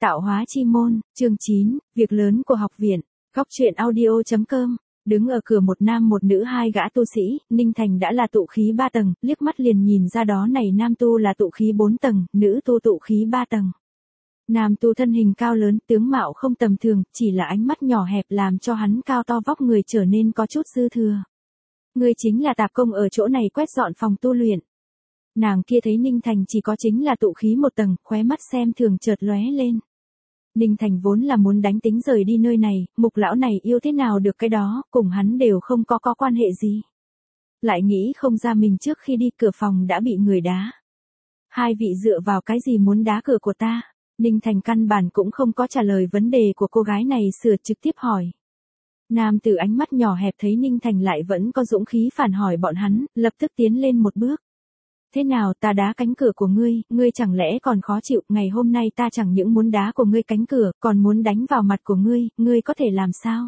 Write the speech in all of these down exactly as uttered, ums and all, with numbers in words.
Tạo hóa chi môn, chương chín, việc lớn của học viện. Góc truyện audio chấm com. Đứng ở cửa một nam một nữ hai gã tu sĩ, Ninh Thành đã là tụ khí ba tầng, liếc mắt liền nhìn ra đó này nam tu là tụ khí bốn tầng, nữ tu tụ khí ba tầng. Nam tu thân hình cao lớn, tướng mạo không tầm thường, chỉ là ánh mắt nhỏ hẹp làm cho hắn cao to vóc người trở nên có chút dư thừa. Người chính là tạp công ở chỗ này quét dọn phòng tu luyện. Nàng kia thấy Ninh Thành chỉ có chính là tụ khí một tầng, khóe mắt xem thường chợt lóe lên. Ninh Thành vốn là muốn đánh tính rời đi nơi này, mục lão này yêu thế nào được cái đó, cùng hắn đều không có có quan hệ gì. Lại nghĩ không ra mình trước khi đi cửa phòng đã bị người đá. Hai vị dựa vào cái gì muốn đá cửa của ta? Ninh Thành căn bản cũng không có trả lời vấn đề của cô gái này, sửa trực tiếp hỏi. Nam tử ánh mắt nhỏ hẹp thấy Ninh Thành lại vẫn có dũng khí phản hỏi bọn hắn, lập tức tiến lên một bước. Thế nào, ta đá cánh cửa của ngươi, ngươi chẳng lẽ còn khó chịu, ngày hôm nay ta chẳng những muốn đá của ngươi cánh cửa, còn muốn đánh vào mặt của ngươi, ngươi có thể làm sao?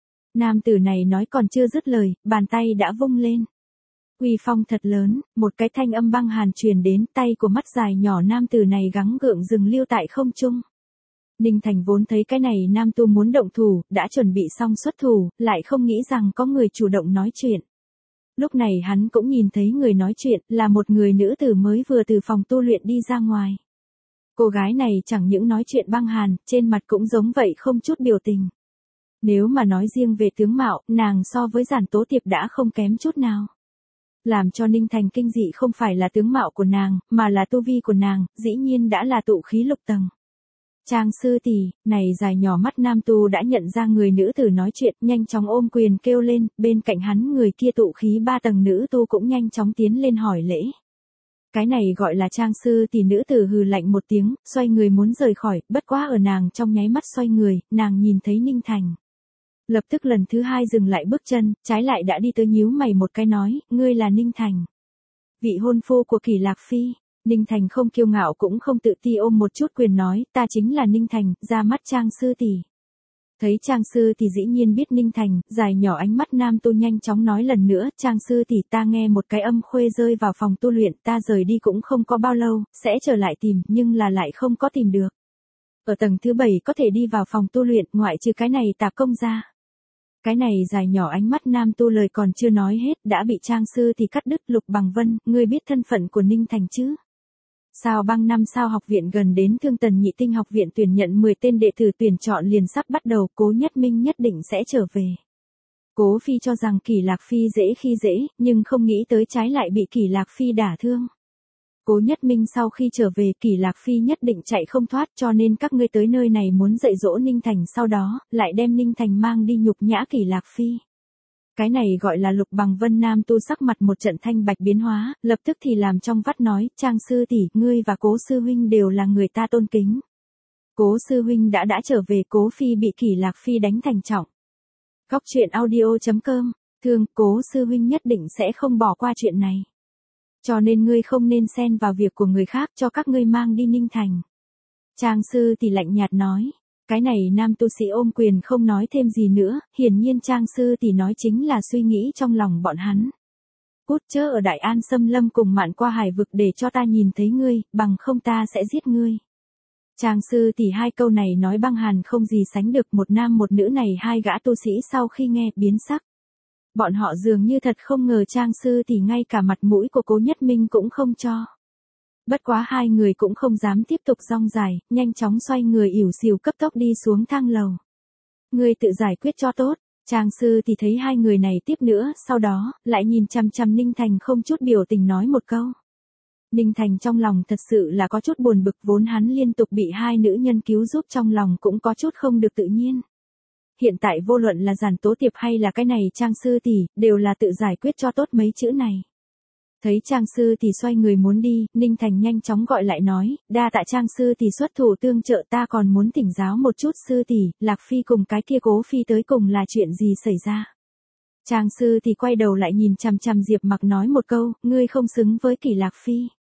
Nam tử này nói còn chưa dứt lời, bàn tay đã vung lên. Uy phong thật lớn, một cái thanh âm băng hàn truyền đến, tay của mắt dài nhỏ nam tử này gắng gượng dừng lưu tại không trung. Ninh Thành vốn thấy cái này nam tu muốn động thủ, đã chuẩn bị xong xuất thủ, lại không nghĩ rằng có người chủ động nói chuyện. Lúc này hắn cũng nhìn thấy người nói chuyện, là một người nữ tử mới vừa từ phòng tu luyện đi ra ngoài. Cô gái này chẳng những nói chuyện băng hàn, trên mặt cũng giống vậy không chút biểu tình. Nếu mà nói riêng về tướng mạo, nàng so với Giản Tố Tiệp đã không kém chút nào. Làm cho Ninh Thành kinh dị không phải là tướng mạo của nàng, mà là tu vi của nàng, dĩ nhiên đã là tụ khí lục tầng. Trang sư tỷ, này dài nhỏ mắt nam tu đã nhận ra người nữ tử nói chuyện, nhanh chóng ôm quyền kêu lên, bên cạnh hắn người kia tụ khí ba tầng nữ tu cũng nhanh chóng tiến lên hỏi lễ. Cái này gọi là trang sư tỷ, nữ tử hừ lạnh một tiếng, xoay người muốn rời khỏi, bất quá ở nàng trong nháy mắt xoay người, nàng nhìn thấy Ninh Thành. Lập tức lần thứ hai dừng lại bước chân, trái lại đã đi tới nhíu mày một cái nói, ngươi là Ninh Thành. Vị hôn phu của Kỷ Lạc Phi. Ninh Thành không kiêu ngạo cũng không tự ti ôm một chút quyền nói, ta chính là Ninh Thành, ra mắt Trang sư tỷ. Thấy Trang sư tỷ dĩ nhiên biết Ninh Thành, dài nhỏ ánh mắt nam tu nhanh chóng nói lần nữa, Trang sư tỷ, ta nghe một cái âm khuê rơi vào phòng tu luyện, ta rời đi cũng không có bao lâu, sẽ trở lại tìm, nhưng là lại không có tìm được. Ở tầng thứ bảy có thể đi vào phòng tu luyện, ngoại trừ cái này tạp công ra. Cái này dài nhỏ ánh mắt nam tu lời còn chưa nói hết, đã bị Trang sư tỷ cắt đứt. Lục Bằng Vân, ngươi biết thân phận của Ninh Thành chứ? Sao băng năm sao học viện gần đến Thương Tần Nhị Tinh học viện tuyển nhận mười tên đệ tử tuyển chọn liền sắp bắt đầu, Cố Nhất Minh nhất định sẽ trở về. Cố Phi cho rằng Kỷ Lạc Phi dễ khi dễ, nhưng không nghĩ tới trái lại bị Kỷ Lạc Phi đả thương. Cố Nhất Minh sau khi trở về Kỷ Lạc Phi nhất định chạy không thoát, cho nên các ngươi tới nơi này muốn dạy dỗ Ninh Thành, sau đó lại đem Ninh Thành mang đi nhục nhã Kỷ Lạc Phi. Cái này gọi là Lục Bằng Vân nam tu sắc mặt một trận thanh bạch biến hóa, lập tức thì làm trong vắt nói, Trang sư tỷ, ngươi và Cố sư huynh đều là người ta tôn kính. Cố sư huynh đã đã trở về, Cố Phi bị Kỷ Lạc Phi đánh thành trọng. Góc truyện audio chấm com, thương, Cố sư huynh nhất định sẽ không bỏ qua chuyện này. Cho nên ngươi không nên xen vào việc của người khác, cho các ngươi mang đi Ninh Thành. Trang sư tỷ lạnh nhạt nói. Cái này nam tu sĩ ôm quyền không nói thêm gì nữa, hiển nhiên Trang sư tỷ nói chính là suy nghĩ trong lòng bọn hắn. Cút chớ ở Đại An xâm lâm cùng mạn qua hải vực để cho ta nhìn thấy ngươi, bằng không ta sẽ giết ngươi. Trang sư tỷ hai câu này nói băng hàn không gì sánh được, một nam một nữ này hai gã tu sĩ sau khi nghe biến sắc. Bọn họ dường như thật không ngờ Trang sư tỷ ngay cả mặt mũi của Cố Nhất Minh cũng không cho. Bất quá hai người cũng không dám tiếp tục rong dài, nhanh chóng xoay người ỉu xìu cấp tốc đi xuống thang lầu. Ngươi tự giải quyết cho tốt. Trang sư thì thấy hai người này tiếp nữa, sau đó, lại nhìn chằm chằm Ninh Thành không chút biểu tình nói một câu. Ninh Thành trong lòng thật sự là có chút buồn bực, vốn hắn liên tục bị hai nữ nhân cứu giúp trong lòng cũng có chút không được tự nhiên. Hiện tại vô luận là Giản Tố Tiệp hay là cái này Trang sư tỷ, đều là tự giải quyết cho tốt mấy chữ này. Thấy Trang sư tỷ xoay người muốn đi, Ninh Thành nhanh chóng gọi lại nói, đa tạ Trang sư tỷ xuất thủ tương trợ, ta còn muốn thỉnh giáo một chút sư tỷ, Lạc Phi cùng cái kia Cố Phi tới cùng là chuyện gì xảy ra. Trang sư tỷ quay đầu lại nhìn chằm chằm Diệp Mặc nói một câu, ngươi không xứng với Kỷ Lạc Phi.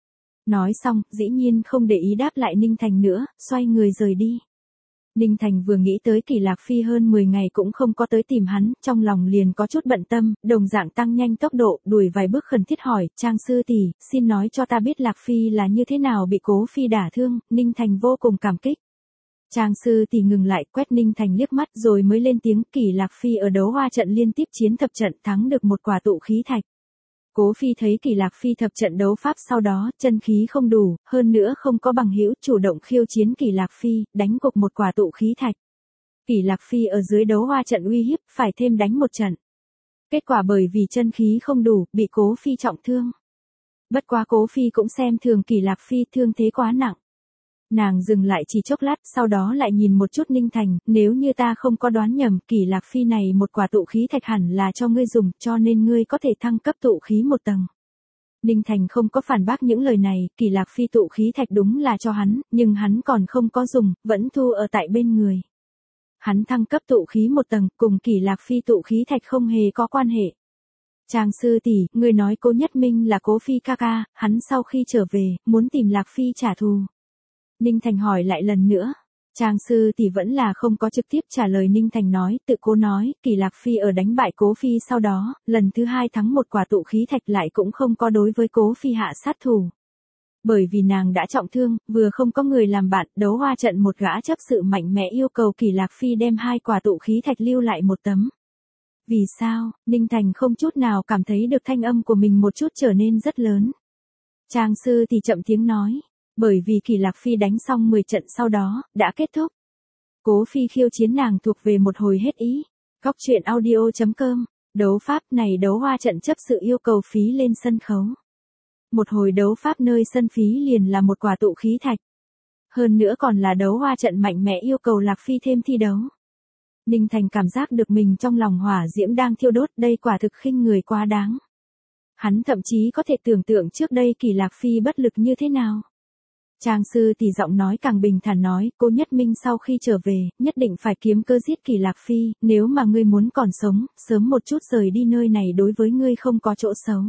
Nói xong, dĩ nhiên không để ý đáp lại Ninh Thành nữa, xoay người rời đi. Ninh Thành vừa nghĩ tới Kỷ Lạc Phi hơn mười ngày cũng không có tới tìm hắn, trong lòng liền có chút bận tâm, đồng dạng tăng nhanh tốc độ, đuổi vài bước khẩn thiết hỏi, Trang sư tỷ, xin nói cho ta biết Lạc Phi là như thế nào bị Cố Phi đả thương. Ninh Thành vô cùng cảm kích. Trang sư tỷ ngừng lại quét Ninh Thành liếc mắt rồi mới lên tiếng Kỷ Lạc Phi ở đấu hoa trận liên tiếp chiến thập trận thắng được một quả tụ khí thạch. Cố Phi thấy Kỷ Lạc Phi thập trận đấu pháp sau đó chân khí không đủ, hơn nữa không có bằng hữu chủ động khiêu chiến Kỷ Lạc Phi, đánh gục một quả tụ khí thạch. Kỷ Lạc Phi ở dưới đấu hoa trận uy hiếp phải thêm đánh một trận. Kết quả bởi vì chân khí không đủ, bị Cố Phi trọng thương. Bất quá Cố Phi cũng xem thường Kỷ Lạc Phi thương thế quá nặng. Nàng dừng lại chỉ chốc lát, sau đó lại nhìn một chút Ninh Thành, nếu như ta không có đoán nhầm, Kỷ Lạc Phi này một quả tụ khí thạch hẳn là cho ngươi dùng, cho nên ngươi có thể thăng cấp tụ khí một tầng. Ninh Thành không có phản bác những lời này, Kỷ Lạc Phi tụ khí thạch đúng là cho hắn, nhưng hắn còn không có dùng, vẫn thu ở tại bên người. Hắn thăng cấp tụ khí một tầng, cùng Kỷ Lạc Phi tụ khí thạch không hề có quan hệ. Trang sư tỷ, ngươi nói Cố Nhất Minh là Cố Phi ca ca, hắn sau khi trở về, muốn tìm Lạc Phi trả thù. Ninh Thành hỏi lại lần nữa. Trang sư tỷ vẫn là không có trực tiếp trả lời. Ninh Thành nói, tự Cố nói, Kỷ Lạc Phi ở đánh bại Cố Phi sau đó, lần thứ hai thắng một quả tụ khí thạch lại cũng không có đối với Cố Phi hạ sát thủ. Bởi vì nàng đã trọng thương, vừa không có người làm bạn, đấu hoa trận một gã chấp sự mạnh mẽ yêu cầu Kỷ Lạc Phi đem hai quả tụ khí thạch lưu lại một tấm. Vì sao? Ninh Thành không chút nào cảm thấy được thanh âm của mình một chút trở nên rất lớn. Trang sư tỷ chậm tiếng nói. Bởi vì Kỷ Lạc Phi đánh xong mười trận sau đó, đã kết thúc. Cố Phi khiêu chiến nàng thuộc về một hồi hết ý. Góc truyện audio chấm com. Đấu pháp này đấu hoa trận chấp sự yêu cầu phí lên sân khấu. Một hồi đấu pháp nơi sân phí liền là một quả tụ khí thạch. Hơn nữa còn là đấu hoa trận mạnh mẽ yêu cầu Lạc Phi thêm thi đấu. Ninh Thành cảm giác được mình trong lòng hỏa diễm đang thiêu đốt, đây quả thực khinh người quá đáng. Hắn thậm chí có thể tưởng tượng trước đây Kỷ Lạc Phi bất lực như thế nào. Trang sư tỷ giọng nói càng bình thản nói, Cố Nhất Minh sau khi trở về, nhất định phải kiếm cơ giết Kỷ Lạc Phi, nếu mà ngươi muốn còn sống, sớm một chút rời đi nơi này đối với ngươi không có chỗ xấu.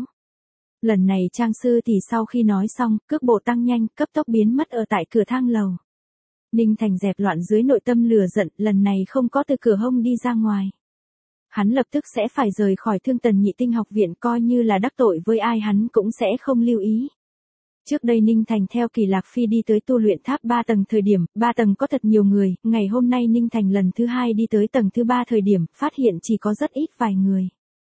Lần này Trang sư tỷ sau khi nói xong, cước bộ tăng nhanh, cấp tốc biến mất ở tại cửa thang lầu. Ninh Thành dẹp loạn dưới nội tâm lửa giận, lần này không có từ cửa hông đi ra ngoài. Hắn lập tức sẽ phải rời khỏi Thương Tần Nhị Tinh học viện, coi như là đắc tội với ai hắn cũng sẽ không lưu ý. Trước đây Ninh Thành theo Kỷ Lạc Phi đi tới tu luyện tháp ba tầng thời điểm, ba tầng có thật nhiều người, ngày hôm nay Ninh Thành lần thứ hai đi tới tầng thứ ba thời điểm, phát hiện chỉ có rất ít vài người.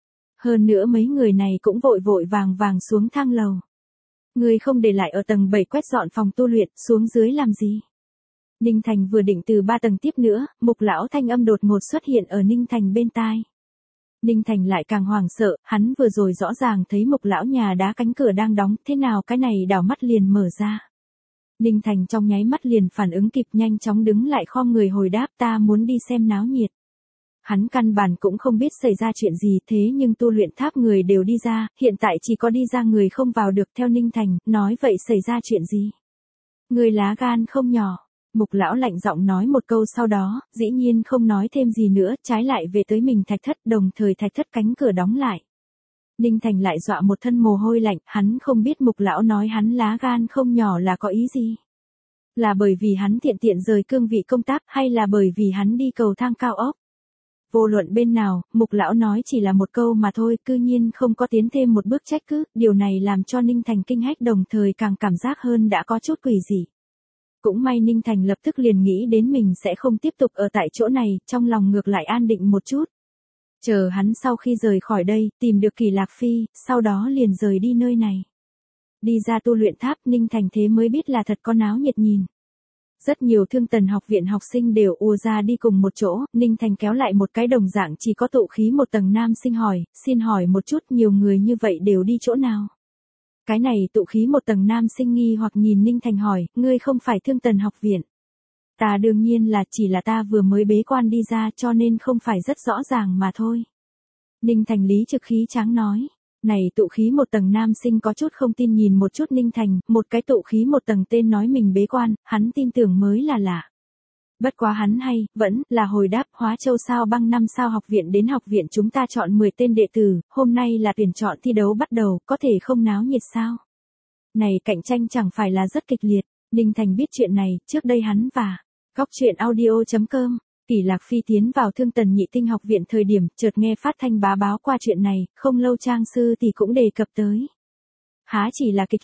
Hơn nữa mấy người này cũng vội vội vàng vàng xuống thang lầu. Người không để lại ở tầng bảy quét dọn phòng tu luyện, xuống dưới làm gì? Ninh Thành vừa định từ ba tầng tiếp nữa, Mục lão thanh âm đột ngột xuất hiện ở Ninh Thành bên tai. Ninh Thành lại càng hoảng sợ, hắn vừa rồi rõ ràng thấy Mục lão nhà đá cánh cửa đang đóng, thế nào cái này đảo mắt liền mở ra. Ninh Thành trong nháy mắt liền phản ứng kịp, nhanh chóng đứng lại khom người hồi đáp, ta muốn đi xem náo nhiệt. Hắn căn bản cũng không biết xảy ra chuyện gì, thế nhưng tu luyện tháp người đều đi ra, hiện tại chỉ có đi ra người không vào được. Theo Ninh Thành, nói vậy xảy ra chuyện gì? Người lá gan không nhỏ. Mục lão lạnh giọng nói một câu sau đó, dĩ nhiên không nói thêm gì nữa, trái lại về tới mình thạch thất, đồng thời thạch thất cánh cửa đóng lại. Ninh Thành lại dọa một thân mồ hôi lạnh, hắn không biết Mục lão nói hắn lá gan không nhỏ là có ý gì. Là bởi vì hắn tiện tiện rời cương vị công tác, hay là bởi vì hắn đi cầu thang cao ốc? Vô luận bên nào, Mục lão nói chỉ là một câu mà thôi, cư nhiên không có tiến thêm một bước trách cứ, điều này làm cho Ninh Thành kinh hách, đồng thời càng cảm giác hơn đã có chút quỷ dị. Cũng may Ninh Thành lập tức liền nghĩ đến mình sẽ không tiếp tục ở tại chỗ này, trong lòng ngược lại an định một chút. Chờ hắn sau khi rời khỏi đây, tìm được Kỷ Lạc Phi, sau đó liền rời đi nơi này. Đi ra tu luyện tháp, Ninh Thành thế mới biết là thật có náo nhiệt nhìn. Rất nhiều Thương Tần học viện học sinh đều ùa ra đi cùng một chỗ, Ninh Thành kéo lại một cái đồng dạng chỉ có tụ khí một tầng nam sinh hỏi, xin hỏi một chút, nhiều người như vậy đều đi chỗ nào? Cái này tụ khí một tầng nam sinh nghi hoặc nhìn Ninh Thành hỏi, ngươi không phải Thương Tần học viện. Ta đương nhiên là, chỉ là ta vừa mới bế quan đi ra cho nên không phải rất rõ ràng mà thôi. Ninh Thành lý trực khí tráng nói. Này tụ khí một tầng nam sinh có chút không tin nhìn một chút Ninh Thành, một cái tụ khí một tầng tên nói mình bế quan, hắn tin tưởng mới là lạ. Bất quá hắn hay, vẫn là hồi đáp, Hóa Châu sao băng năm sao học viện đến học viện chúng ta chọn mười tên đệ tử, hôm nay là tuyển chọn thi đấu bắt đầu, có thể không náo nhiệt sao? Này cạnh tranh chẳng phải là rất kịch liệt. Ninh Thành biết chuyện này, trước đây hắn và Góc truyện audio chấm com, Kỷ Lạc Phi tiến vào Thương Tần Nhị Tinh học viện thời điểm, chợt nghe phát thanh bá báo qua chuyện này, không lâu Trang sư thì cũng đề cập tới. Há chỉ là kịch liệt,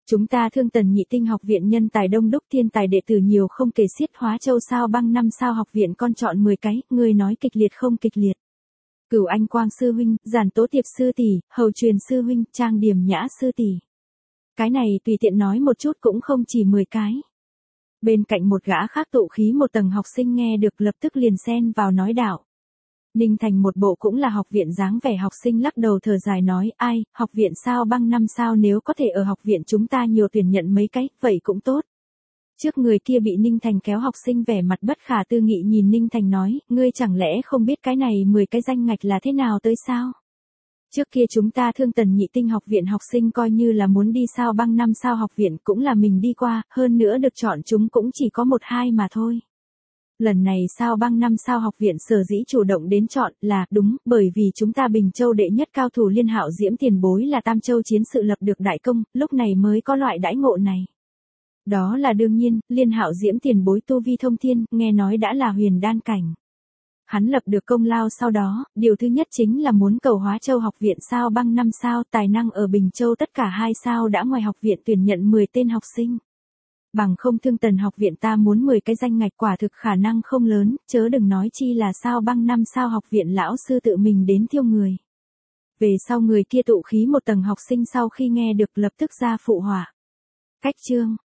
Chúng ta Thương Tần Nhị Tinh học viện nhân tài đông đúc, thiên tài đệ tử nhiều không kể xiết, Hóa Châu sao băng năm sao học viện con chọn mười cái, ngươi nói kịch liệt không kịch liệt. Cửu Anh Quang sư huynh, Giản Tố Tiệp sư tỷ, Hầu Truyền sư huynh, Trang Điểm Nhã sư tỷ. Cái này tùy tiện nói một chút cũng không chỉ mười cái. Bên cạnh một gã khác tụ khí một tầng học sinh nghe được lập tức liền xen vào nói đạo. Ninh Thành một bộ cũng là học viện dáng vẻ học sinh lắc đầu thở dài nói, ai, học viện sao băng năm sao nếu có thể ở học viện chúng ta nhiều tuyển nhận mấy cái, vậy cũng tốt. Trước người kia bị Ninh Thành kéo học sinh vẻ mặt bất khả tư nghị nhìn Ninh Thành nói, ngươi chẳng lẽ không biết cái này mười cái danh ngạch là thế nào tới sao? Trước kia chúng ta Thương Tần Nhị Tinh học viện học sinh coi như là muốn đi sao băng năm sao học viện cũng là mình đi qua, hơn nữa được chọn chúng cũng chỉ có một hai mà thôi. Lần này sao băng năm sao học viện sở dĩ chủ động đến chọn là đúng bởi vì chúng ta Bình Châu đệ nhất cao thủ Liên Hạo Diễm tiền bối là Tam Châu chiến sự lập được đại công, lúc này mới có loại đãi ngộ này. Đó là đương nhiên, Liên Hạo Diễm tiền bối tu vi thông thiên, nghe nói đã là huyền đan cảnh. Hắn lập được công lao sau đó, điều thứ nhất chính là muốn cầu Hóa Châu học viện sao băng năm sao, tài năng ở Bình Châu tất cả hai sao đã ngoài học viện tuyển nhận mười tên học sinh. Bằng không Thương Tần học viện ta muốn mười cái danh ngạch quả thực khả năng không lớn, chớ đừng nói chi là sao băng năm sao học viện lão sư tự mình đến thiêu người. Về sau người kia tụ khí một tầng học sinh sau khi nghe được lập tức ra phụ họa. Cách chương